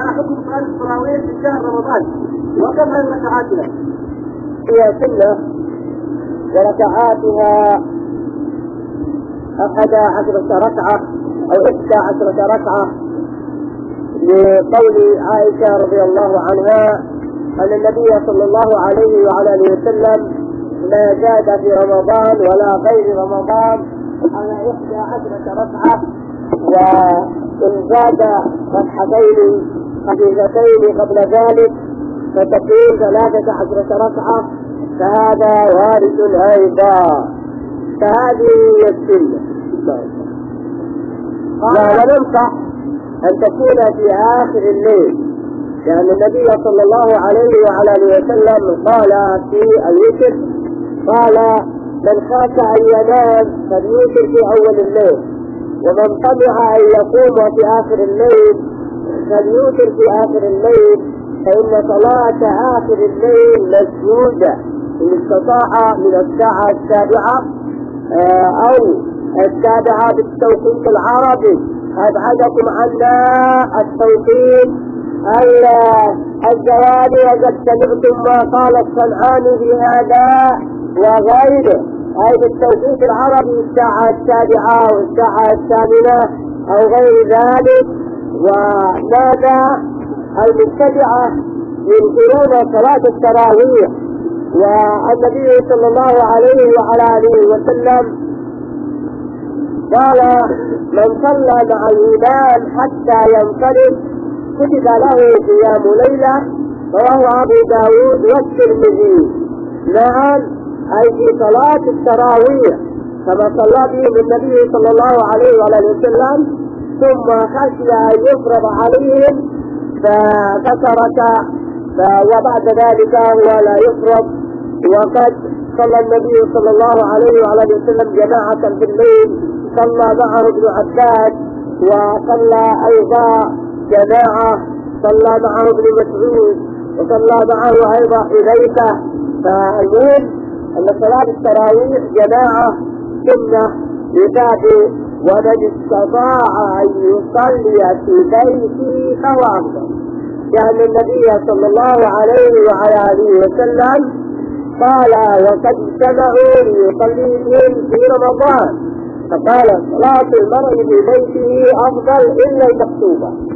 حكم صلاة التراويح في شهر رمضان وكم هي ركعاتها؟ هي سنة وركعاتها 11 ركعة أو 11 ركعة، لقول عائشة رضي الله عنها أن النبي صلى الله عليه وعلى آله وسلم ما زاد في رمضان ولا غير رمضان على 11 ركعة، وإن زاد ركعتين خفيفتين قبل ذلك فتكون 13 ركعة فهذا وارد أيضا. فهذه هي السنة. وننصح أن تكون في آخر الليل، لأن النبي صلى الله عليه وعلى آله وسلم قال في الوتر، قال من خاف أن ينام فليوتر في أول الليل، ومن طمع أن يقوم في آخر الليل فليوتر في آخر الليل، فإن صلاة آخر الليل مسجودة إن استطاع من الساعة 7 أو 7 بالتوقيت العربي. أبعدكم عنا التوقيت الزوالي، وقد سمعتم ما قال الصنعاني في هذا وغيره، أي بالتوقيت العربي الساعة 7 أو الساعة 8 أو غير ذلك. وماذا المبتدعة ينكرون صلاة التراويح، والنبي صلى الله عليه وعلى آله وسلم قال من صلى مع الإمام حتى ينصرف كتب له قيام ليلة، رواه أبو داود والترمذي. نعم، أي في صلاة التراويح كما صلى بهم النبي صلى الله عليه وعلى آله وسلم، ثم خشي أن يفرض عليهم فترك، وبعد ذلك هو لا يفرض. وقد صلى النبي صلى الله عليه وعلى آله وسلم جماعة في الليل، صلى معه ابن عباس، وصلى أيضا جماعة، صلى معه ابن مسعود، وصلى معه أيضا حذيفة. فالمهم أن صلاة التراويح جماعة سنة لذاته، ومن استطاع أن يصلي في بيته فهو أفضل، لأن النبي صلى الله عليه وعلى آله وسلم قال وقد اجتمعوا ليصلي بهم في رمضان، فقال صلاة المرء في بيته أفضل إلا المكتوبة.